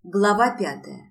Глава 5.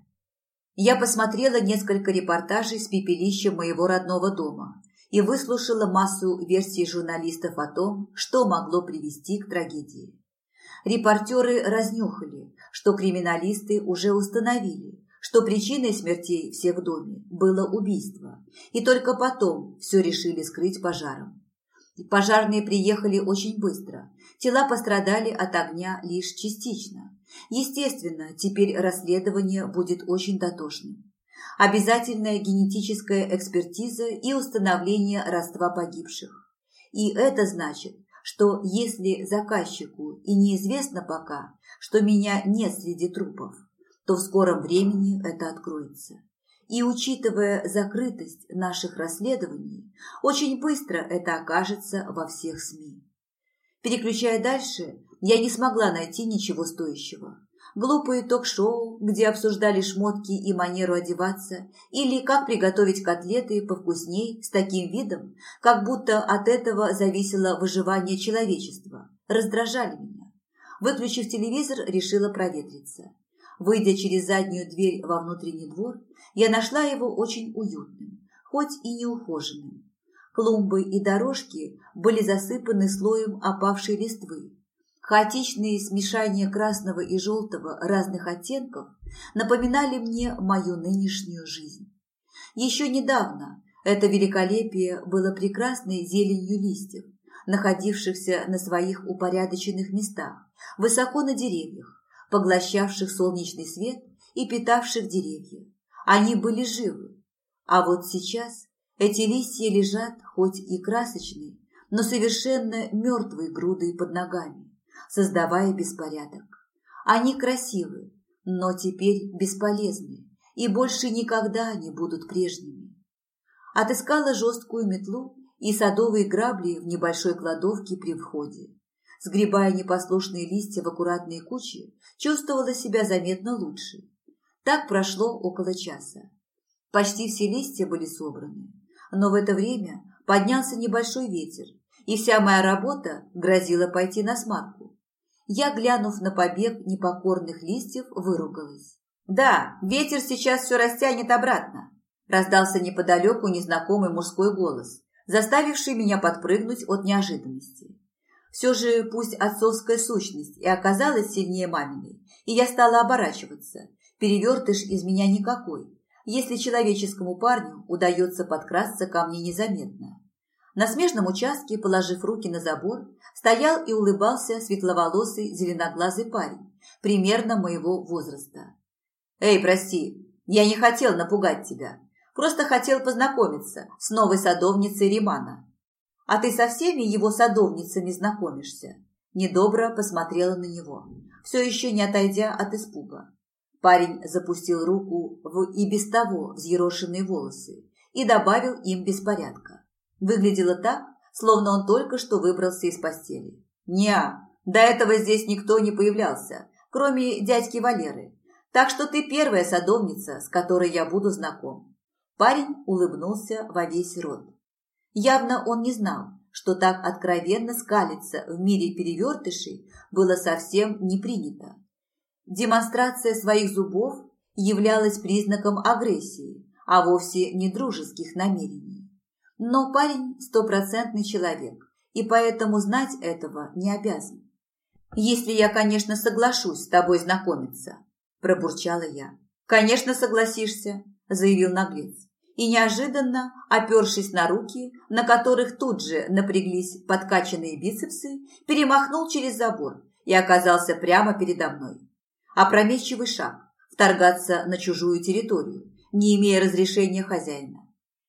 Я посмотрела несколько репортажей с пепелища моего родного дома и выслушала массу версий журналистов о том, что могло привести к трагедии. Репортеры разнюхали, что криминалисты уже установили, что причиной смертей всех в доме было убийство, и только потом все решили скрыть пожаром. Пожарные приехали очень быстро, тела пострадали от огня лишь частично. Естественно, теперь расследование будет очень дотошным. Обязательная генетическая экспертиза и установление родства погибших. И это значит, что если заказчику и неизвестно пока, что меня нет среди трупов, то в скором времени это откроется. И учитывая закрытость наших расследований, очень быстро это окажется во всех СМИ. Переключая дальше, я не смогла найти ничего стоящего. Глупые ток-шоу, где обсуждали шмотки и манеру одеваться, или как приготовить котлеты повкусней с таким видом, как будто от этого зависело выживание человечества, раздражали меня. Выключив телевизор, решила проветриться. Выйдя через заднюю дверь во внутренний двор, я нашла его очень уютным, хоть и неухоженным. Клумбы и дорожки были засыпаны слоем опавшей листвы. Хаотичные смешания красного и желтого разных оттенков напоминали мне мою нынешнюю жизнь. Еще недавно это великолепие было прекрасной зеленью листьев, находившихся на своих упорядоченных местах, высоко на деревьях, поглощавших солнечный свет и питавших деревья. Они были живы. А вот сейчас эти листья лежат, хоть и красочные, но совершенно мертвой грудой под ногами, создавая беспорядок. Они красивы, но теперь бесполезны и больше никогда не будут прежними. Отыскала жесткую метлу и садовые грабли в небольшой кладовке при входе. Сгребая непослушные листья в аккуратные кучи, чувствовала себя заметно лучше. Так прошло около часа. Почти все листья были собраны, но в это время поднялся небольшой ветер, и вся моя работа грозила пойти насмарку. Я, глянув на побег непокорных листьев, выругалась. «Да, ветер сейчас все растянет обратно», – раздался неподалеку незнакомый мужской голос, заставивший меня подпрыгнуть от неожиданности. Все же пусть отцовская сущность и оказалась сильнее маминой, и я стала оборачиваться. Перевертыш из меня никакой, если человеческому парню удается подкрасться ко мне незаметно. На смежном участке, положив руки на забор, стоял и улыбался светловолосый зеленоглазый парень, примерно моего возраста. «Эй, прости, я не хотел напугать тебя, просто хотел познакомиться с новой садовницей Римана». «А ты со всеми его садовницами знакомишься?» Недобро посмотрела на него, все еще не отойдя от испуга. Парень запустил руку в и без того взъерошенные волосы и добавил им беспорядка. Выглядело так, словно он только что выбрался из постели. «Неа, до этого здесь никто не появлялся, кроме дядьки Валеры, так что ты первая садовница, с которой я буду знаком». Парень улыбнулся во весь рот. Явно он не знал, что так откровенно скалиться в мире перевертышей было совсем не принято. Демонстрация своих зубов являлась признаком агрессии, а вовсе не дружеских намерений. Но парень стопроцентный человек, и поэтому знать этого не обязан. «Если я, конечно, соглашусь с тобой знакомиться», – пробурчала я. «Конечно, согласишься», – заявил наглец. И неожиданно, опершись на руки, на которых тут же напряглись подкачанные бицепсы, перемахнул через забор и оказался прямо передо мной. Опрометчивый шаг – вторгаться на чужую территорию, не имея разрешения хозяина.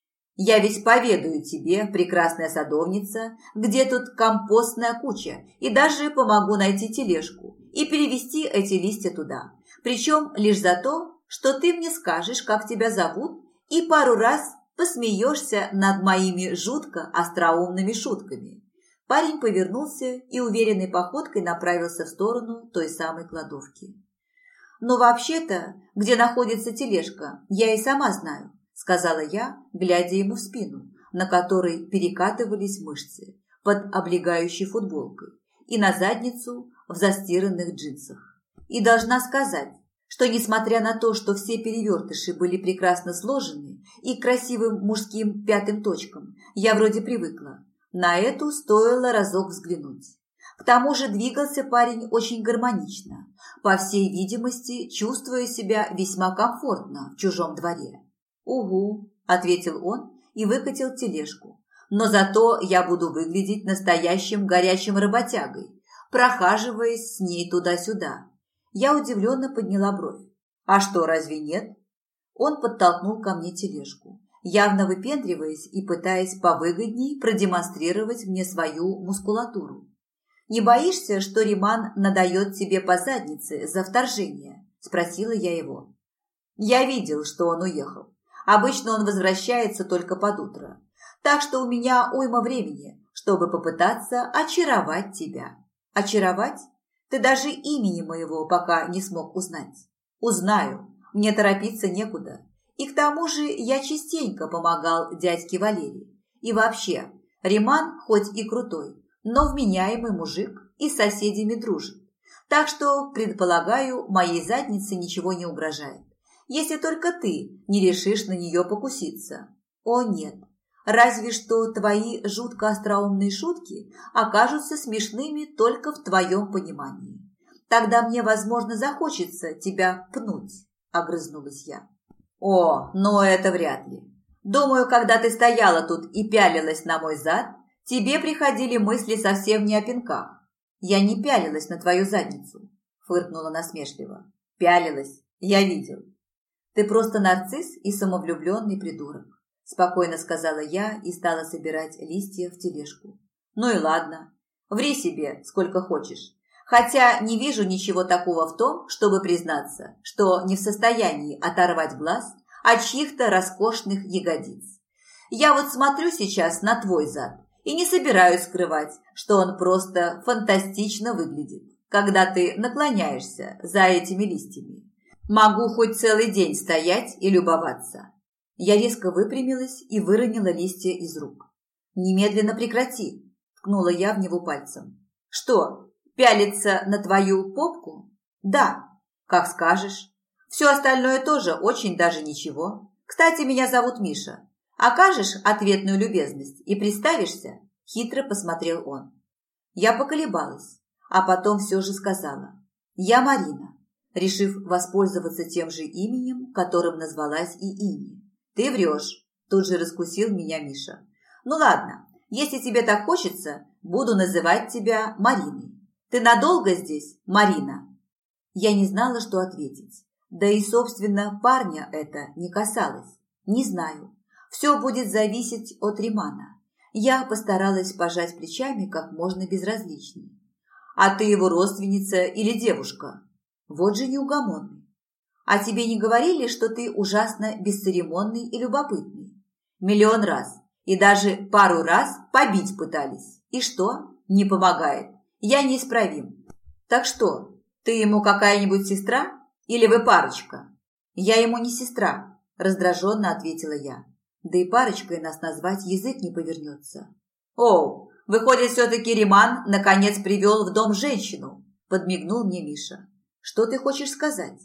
«Я ведь поведаю тебе, прекрасная садовница, где тут компостная куча, и даже помогу найти тележку и перевезти эти листья туда, причем лишь за то, что ты мне скажешь, как тебя зовут, и пару раз посмеешься над моими жутко остроумными шутками». Парень повернулся и уверенной походкой направился в сторону той самой кладовки. «Но вообще-то, где находится тележка, я и сама знаю», – сказала я, глядя ему в спину, на которой перекатывались мышцы под облегающей футболкой, и на задницу в застиранных джинсах. «И должна сказать, что, несмотря на то, что все перевертыши были прекрасно сложены и к красивым мужским пятым точкам, я вроде привыкла, на эту стоило разок взглянуть. К тому же двигался парень очень гармонично, по всей видимости, чувствуя себя весьма комфортно в чужом дворе. «Угу», – ответил он и выкатил тележку. «Но зато я буду выглядеть настоящим горячим работягой, прохаживаясь с ней туда-сюда». Я удивленно подняла бровь. «А что, разве нет?» Он подтолкнул ко мне тележку, явно выпендриваясь и пытаясь повыгодней продемонстрировать мне свою мускулатуру. «Не боишься, что Риман надает тебе по заднице за вторжение?» – спросила я его. Я видел, что он уехал. Обычно он возвращается только под утро. Так что у меня уйма времени, чтобы попытаться очаровать тебя. Очаровать? Ты даже имени моего пока не смог узнать. Узнаю, мне торопиться некуда. И к тому же я частенько помогал дядьке Валерию. И вообще, Риман хоть и крутой, но вменяемый мужик и с соседями дружит. Так что, предполагаю, моей заднице ничего не угрожает. Если только ты не решишь на нее покуситься. О нет, разве что твои жутко остроумные шутки окажутся смешными только в твоем понимании. Тогда мне, возможно, захочется тебя пнуть, огрызнулась я. О, но это вряд ли. Думаю, когда ты стояла тут и пялилась на мой зад, тебе приходили мысли совсем не о пинках. Я не пялилась на твою задницу, фыркнула насмешливо. Пялилась, я видел. Ты просто нарцисс и самовлюбленный придурок, спокойно сказала я и стала собирать листья в тележку. Ну и ладно, ври себе сколько хочешь. Хотя не вижу ничего такого в том, чтобы признаться, что не в состоянии оторвать глаз от чьих-то роскошных ягодиц. Я вот смотрю сейчас на твой зад и не собираюсь скрывать, что он просто фантастично выглядит, когда ты наклоняешься за этими листьями. Могу хоть целый день стоять и любоваться. Я резко выпрямилась и выронила листья из рук. Немедленно прекрати, ткнула я в него пальцем. Что, пялиться на твою попку? Да, как скажешь. Все остальное тоже очень даже ничего. Кстати, меня зовут Миша. Окажешь ответную любезность и представишься? Хитро посмотрел он. Я поколебалась, а потом все же сказала. Я Марина. Решив воспользоваться тем же именем, которым назвалась и Инни. «Ты врешь», – тут же раскусил меня Миша. «Ну ладно, если тебе так хочется, буду называть тебя Мариной. Ты надолго здесь, Марина?» Я не знала, что ответить. Да и, собственно, парня это не касалось. Не знаю. Все будет зависеть от Римана. Я постаралась пожать плечами как можно безразличнее. «А ты его родственница или девушка?» Вот же неугомонный. А тебе не говорили, что ты ужасно бесцеремонный и любопытный? Миллион раз. И даже пару раз побить пытались. И что? Не помогает. Я неисправим. Так что, ты ему какая-нибудь сестра? Или вы парочка? Я ему не сестра, раздраженно ответила я. Да и парочкой нас назвать язык не повернется. О, выходит, все-таки Риман наконец привел в дом женщину, подмигнул мне Миша. Что ты хочешь сказать?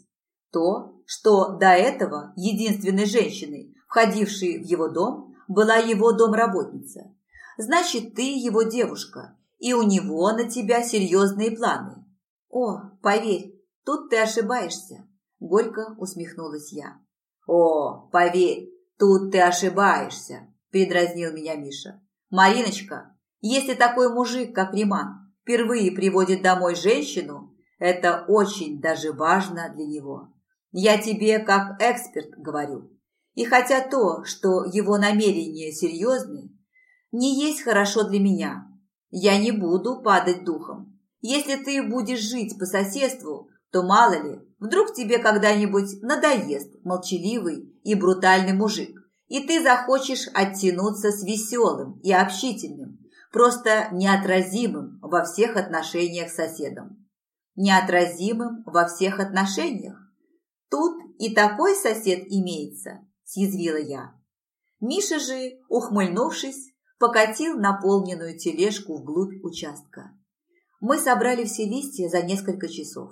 То, что до этого единственной женщиной, входившей в его дом, была его домработница. Значит, ты его девушка, и у него на тебя серьезные планы. О, поверь, тут ты ошибаешься, горько усмехнулась я. О, поверь, тут ты ошибаешься, передразнил меня Миша. Мариночка, если такой мужик, как Риман, впервые приводит домой женщину, это очень даже важно для него. Я тебе как эксперт говорю. И хотя то, что его намерения серьезны, не есть хорошо для меня, я не буду падать духом. Если ты будешь жить по соседству, то мало ли, вдруг тебе когда-нибудь надоест молчаливый и брутальный мужик, и ты захочешь оттянуться с веселым и общительным, просто неотразимым во всех отношениях соседом. Неотразимым во всех отношениях? Тут и такой сосед имеется, съязвила я. Миша же, ухмыльнувшись, покатил наполненную тележку вглубь участка. Мы собрали все листья за несколько часов,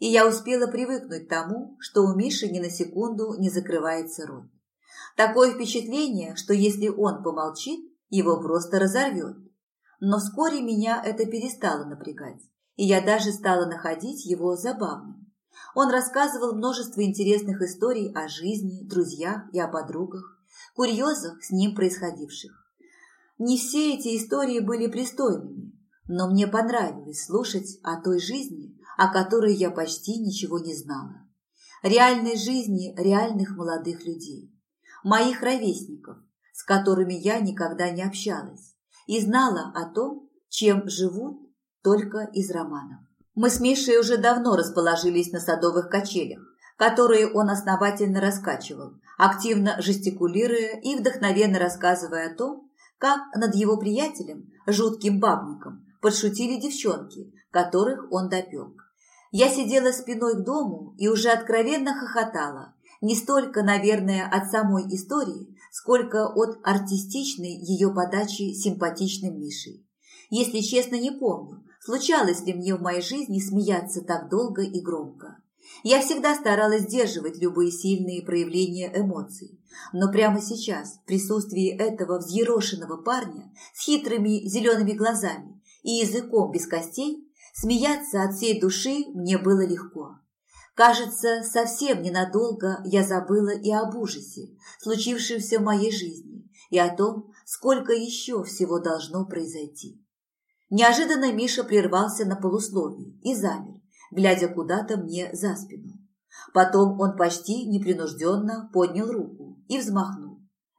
и я успела привыкнуть к тому, что у Миши ни на секунду не закрывается рот. Такое впечатление, что если он помолчит, его просто разорвет. Но вскоре меня это перестало напрягать, и я даже стала находить его забавным. Он рассказывал множество интересных историй о жизни, друзьях и о подругах, курьезах с ним происходивших. Не все эти истории были пристойными, но мне понравилось слушать о той жизни, о которой я почти ничего не знала. Реальной жизни реальных молодых людей, моих ровесников, с которыми я никогда не общалась, и знала о том, чем живут только из романов. Мы с Мишей уже давно расположились на садовых качелях, которые он основательно раскачивал, активно жестикулируя и вдохновенно рассказывая о том, как над его приятелем, жутким бабником, подшутили девчонки, которых он допек. Я сидела спиной к дому и уже откровенно хохотала, не столько, наверное, от самой истории, сколько от артистичной ее подачи симпатичным Мишей. Если честно, не помню, случалось ли мне в моей жизни смеяться так долго и громко. Я всегда старалась сдерживать любые сильные проявления эмоций, но прямо сейчас, в присутствии этого взъерошенного парня с хитрыми зелеными глазами и языком без костей, смеяться от всей души мне было легко. Кажется, совсем ненадолго я забыла и об ужасе, случившемся в моей жизни, и о том, сколько еще всего должно произойти. Неожиданно Миша прервался на полусловии и замер, глядя куда-то мне за спину. Потом он почти непринужденно поднял руку и взмахнул.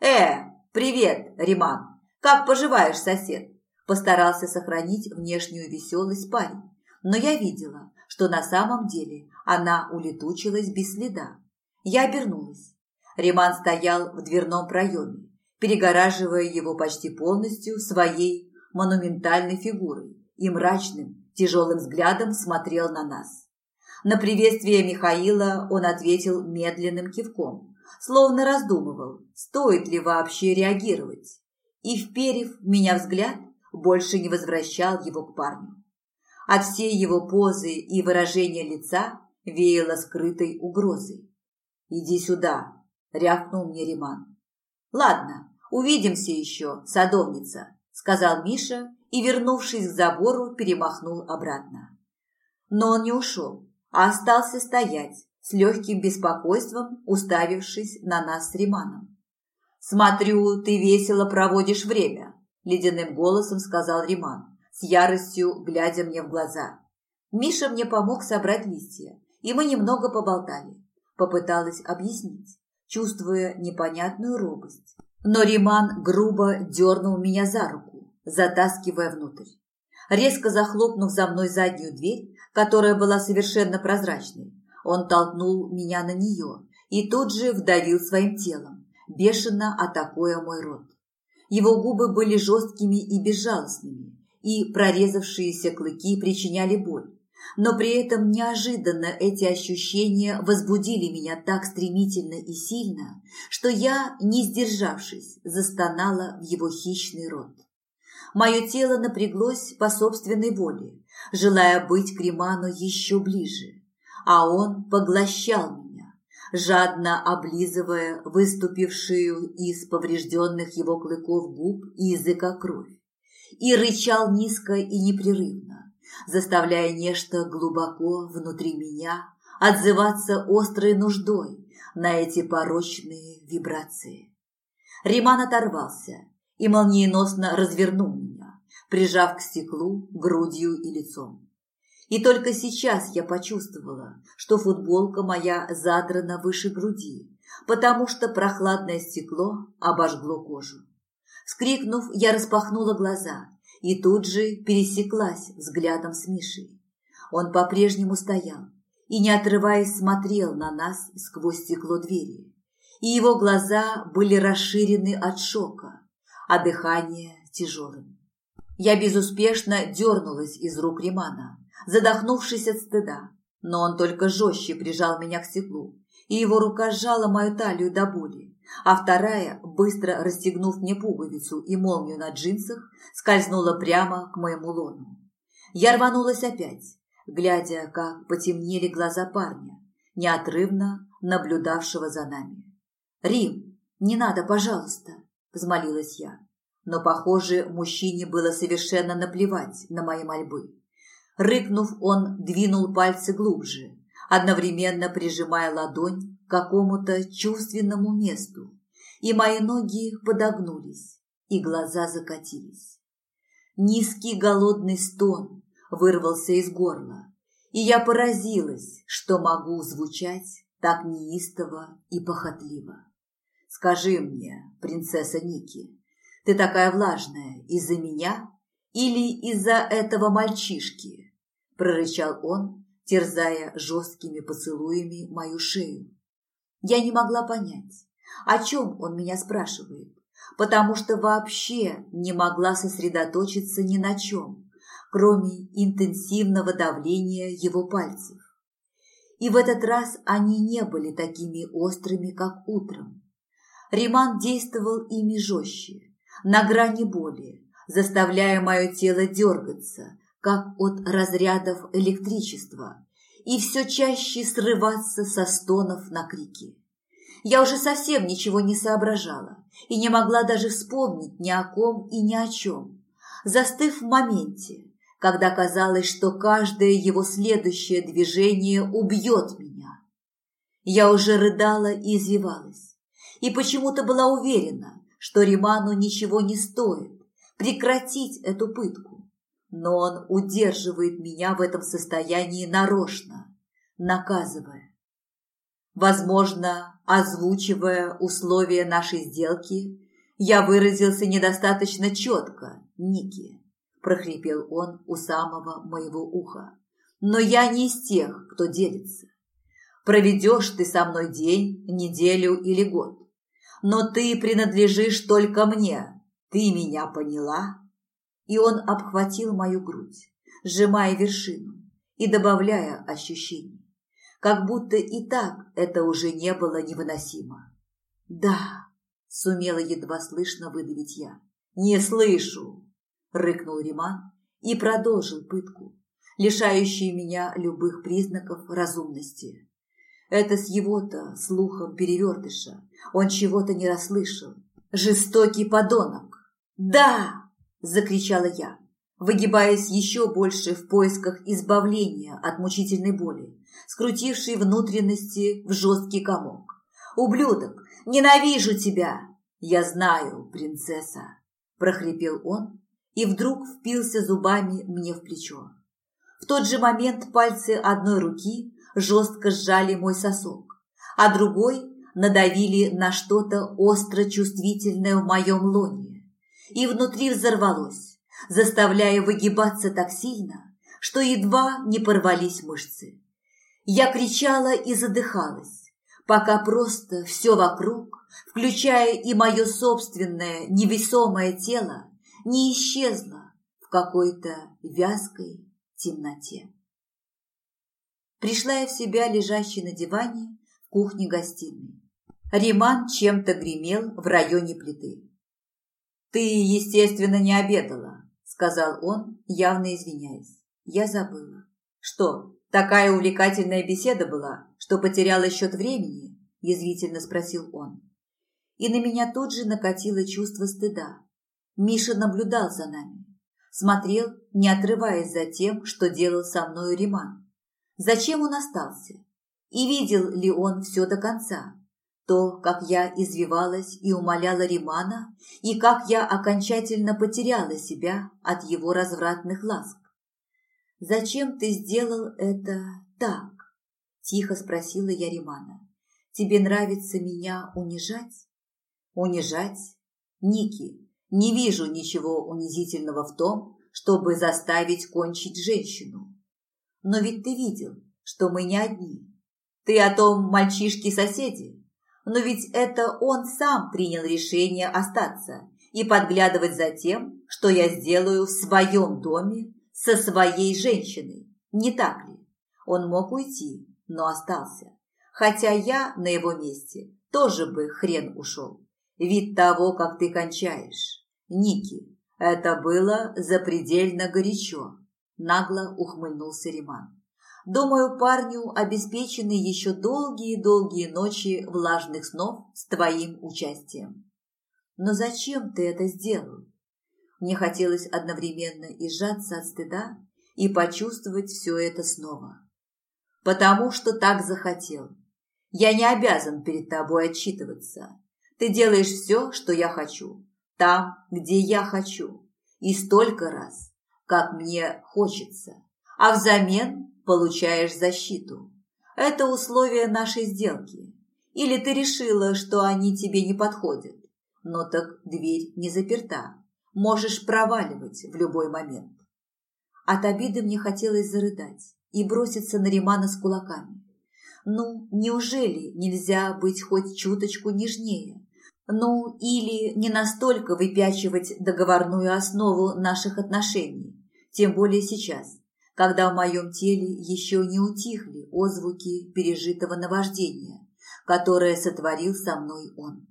Привет, Риман! Как поживаешь, сосед?» Постарался сохранить внешнюю веселость парень, но я видела, что на самом деле она улетучилась без следа. Я обернулась. Риман стоял в дверном проеме, перегораживая его почти полностью своей монументальной фигурой и мрачным, тяжелым взглядом смотрел на нас. На приветствие Михаила он ответил медленным кивком, словно раздумывал, стоит ли вообще реагировать, и, вперев в меня взгляд, больше не возвращал его к парню. От всей его позы и выражения лица веяло скрытой угрозой. «Иди сюда», – рявкнул мне Риман. «Ладно, увидимся еще, садовница», – сказал Миша и, вернувшись к забору, перемахнул обратно. Но он не ушел, а остался стоять, с легким беспокойством уставившись на нас с Риманом. «Смотрю, ты весело проводишь время», – ледяным голосом сказал Риман, с яростью глядя мне в глаза. Миша мне помог собрать листья, и мы немного поболтали. Попыталась объяснить, чувствуя непонятную робость. Но Риман грубо дернул меня за руку, затаскивая внутрь. Резко захлопнув за мной заднюю дверь, которая была совершенно прозрачной, он толкнул меня на нее и тут же вдавил своим телом, бешено атакуя мой рот. Его губы были жесткими и безжалостными, и прорезавшиеся клыки причиняли боль. Но при этом неожиданно эти ощущения возбудили меня так стремительно и сильно, что я, не сдержавшись, застонала в его хищный рот. Мое тело напряглось по собственной воле, желая быть к Риману еще ближе, а он поглощал меня, жадно облизывая выступившую из поврежденных его клыков губ и языка кровь, и рычал низко и непрерывно, заставляя нечто глубоко внутри меня отзываться острой нуждой на эти порочные вибрации. Риман оторвался и молниеносно развернул меня, прижав к стеклу грудью и лицом. И только сейчас я почувствовала, что футболка моя задрана выше груди, потому что прохладное стекло обожгло кожу. Вскрикнув, я распахнула глаза и тут же пересеклась взглядом с Мишей. Он по-прежнему стоял и, не отрываясь, смотрел на нас сквозь стекло двери, и его глаза были расширены от шока, а дыхание тяжелым. Я безуспешно дернулась из рук Римана, задохнувшись от стыда, но он только жестче прижал меня к стеклу, и его рука сжала мою талию до боли, а вторая, быстро расстегнув мне пуговицу и молнию на джинсах, скользнула прямо к моему лону. Я рванулась опять, глядя, как потемнели глаза парня, неотрывно наблюдавшего за нами. «Рим, не надо, пожалуйста», – взмолилась я. Но, похоже, мужчине было совершенно наплевать на мои мольбы. Рыкнув, он двинул пальцы глубже, одновременно прижимая ладонь к какому-то чувственному месту, и мои ноги подогнулись, и глаза закатились. Низкий голодный стон вырвался из горла, и я поразилась, что могу звучать так неистово и похотливо. «Скажи мне, принцесса Ники, ты такая влажная из-за меня или из-за этого мальчишки?» – прорычал он, терзая жесткими поцелуями мою шею. Я не могла понять, о чем он меня спрашивает, потому что вообще не могла сосредоточиться ни на чем, кроме интенсивного давления его пальцев. И в этот раз они не были такими острыми, как утром. Риман действовал ими жестче, на грани боли, заставляя мое тело дергаться, как от разрядов электричества, и все чаще срываться со стонов на крики. Я уже совсем ничего не соображала и не могла даже вспомнить ни о ком и ни о чем, застыв в моменте, когда казалось, что каждое его следующее движение убьет меня. Я уже рыдала и извивалась, и почему-то была уверена, что Риману ничего не стоит прекратить эту пытку, но он удерживает меня в этом состоянии нарочно, наказывая. Возможно, озвучивая условия нашей сделки, я выразился недостаточно четко, Ники, прохрипел он у самого моего уха. Но я не из тех, кто делится. Проведешь ты со мной день, неделю или год, но ты принадлежишь только мне. Ты меня поняла? И он обхватил мою грудь, сжимая вершину и добавляя ощущений, как будто и так это уже не было невыносимо. «Да», – сумела едва слышно выдавить я. «Не слышу», – рыкнул Риман и продолжил пытку, лишающую меня любых признаков разумности. Это с его-то слухом перевертыша он чего-то не расслышал. Жестокий подонок. «Да!» – закричала я, выгибаясь еще больше в поисках избавления от мучительной боли, скрутившей внутренности в жесткий комок. «Ублюдок! Ненавижу тебя!» «Я знаю, принцесса!» – прохрипел он и вдруг впился зубами мне в плечо. В тот же момент пальцы одной руки жестко сжали мой сосок, а другой надавили на что-то остро чувствительное в моем лоне, и внутри взорвалось, заставляя выгибаться так сильно, что едва не порвались мышцы. Я кричала и задыхалась, пока просто все вокруг, включая и мое собственное невесомое тело, не исчезло в какой-то вязкой темноте. Пришла я в себя, лежащей на диване в кухне-гостиной. Риман чем-то гремел в районе плиты. «Ты, естественно, не обедала», – сказал он, явно извиняясь. Я забыла. «Что, такая увлекательная беседа была, что потеряла счет времени?» – язвительно спросил он. И на меня тут же накатило чувство стыда. Миша наблюдал за нами, смотрел, не отрываясь за тем, что делал со мною Риман. Зачем он остался? И видел ли он все до конца? То, как я извивалась и умоляла Римана, и как я окончательно потеряла себя от его развратных ласк. «Зачем ты сделал это так?» – тихо спросила я Римана. «Тебе нравится меня унижать?» «Унижать? Ники, не вижу ничего унизительного в том, чтобы заставить кончить женщину. Но ведь ты видел, что мы не одни. Ты о том мальчишке-соседе. Но ведь это он сам принял решение остаться и подглядывать за тем, что я сделаю в своем доме со своей женщиной. Не так ли? Он мог уйти, но остался. Хотя я на его месте тоже бы хрен ушел. Вид того, как ты кончаешь. Ники, это было запредельно горячо. нагло ухмыльнулся Риман. «Думаю, парню обеспечены еще долгие-долгие ночи влажных снов с твоим участием». «Но зачем ты это сделал?» Мне хотелось одновременно и сжаться от стыда, и почувствовать все это снова. «Потому что так захотел. Я не обязан перед тобой отчитываться. Ты делаешь все, что я хочу, там, где я хочу, и столько раз, как мне хочется, а взамен получаешь защиту. Это условия нашей сделки. Или ты решила, что они тебе не подходят? Но так дверь не заперта. Можешь проваливать в любой момент». От обиды мне хотелось зарыдать и броситься на Римана с кулаками. Ну, неужели нельзя быть хоть чуточку нежнее? Ну, или не настолько выпячивать договорную основу наших отношений, тем более сейчас, когда в моем теле еще не утихли отзвуки пережитого наваждения, которое сотворил со мной он.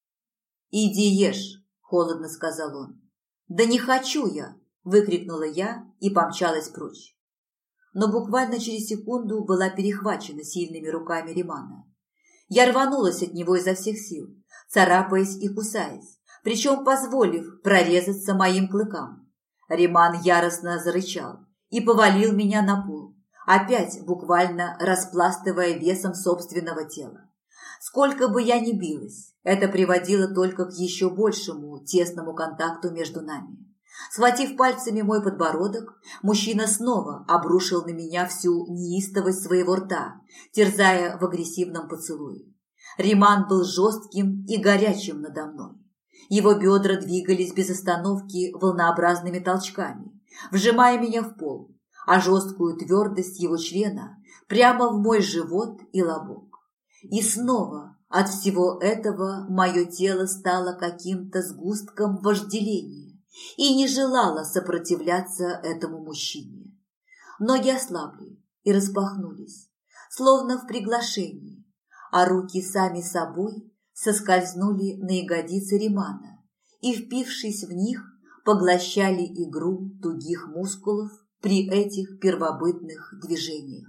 «Иди ешь», – холодно сказал он. «Да не хочу я!» – выкрикнула я и помчалась прочь. Но буквально через секунду была перехвачена сильными руками Римана. Я рванулась от него изо всех сил, царапаясь и кусаясь, причем позволив прорезаться моим клыкам. Риман яростно зарычал и повалил меня на пол, опять буквально распластывая весом собственного тела. Сколько бы я ни билась, это приводило только к еще большему тесному контакту между нами. Схватив пальцами мой подбородок, мужчина снова обрушил на меня всю неистовость своего рта, терзая в агрессивном поцелуе. Риман был жестким и горячим надо мной. Его бедра двигались без остановки волнообразными толчками, вжимая меня в пол, а жесткую твердость его члена прямо в мой живот и лобок. И снова от всего этого мое тело стало каким-то сгустком вожделения и не желало сопротивляться этому мужчине. Ноги ослабли и распахнулись, словно в приглашении, а руки сами собой соскользнули на ягодицы Римана и, впившись в них, поглощали игру тугих мускулов при этих первобытных движениях.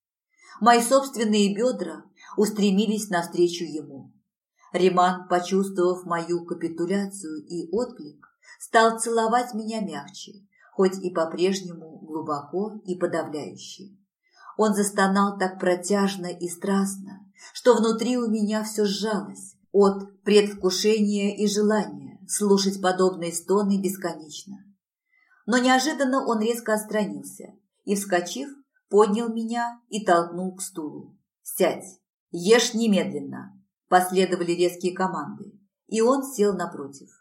Мои собственные бедра устремились навстречу ему. Риман, почувствовав мою капитуляцию и отклик, стал целовать меня мягче, хоть и по-прежнему глубоко и подавляюще. Он застонал так протяжно и страстно, что внутри у меня все сжалось от предвкушения и желания слушать подобные стоны бесконечно. Но неожиданно он резко отстранился и, вскочив, поднял меня и толкнул к стулу. «Сядь! Ешь немедленно!» Последовали резкие команды, и он сел напротив.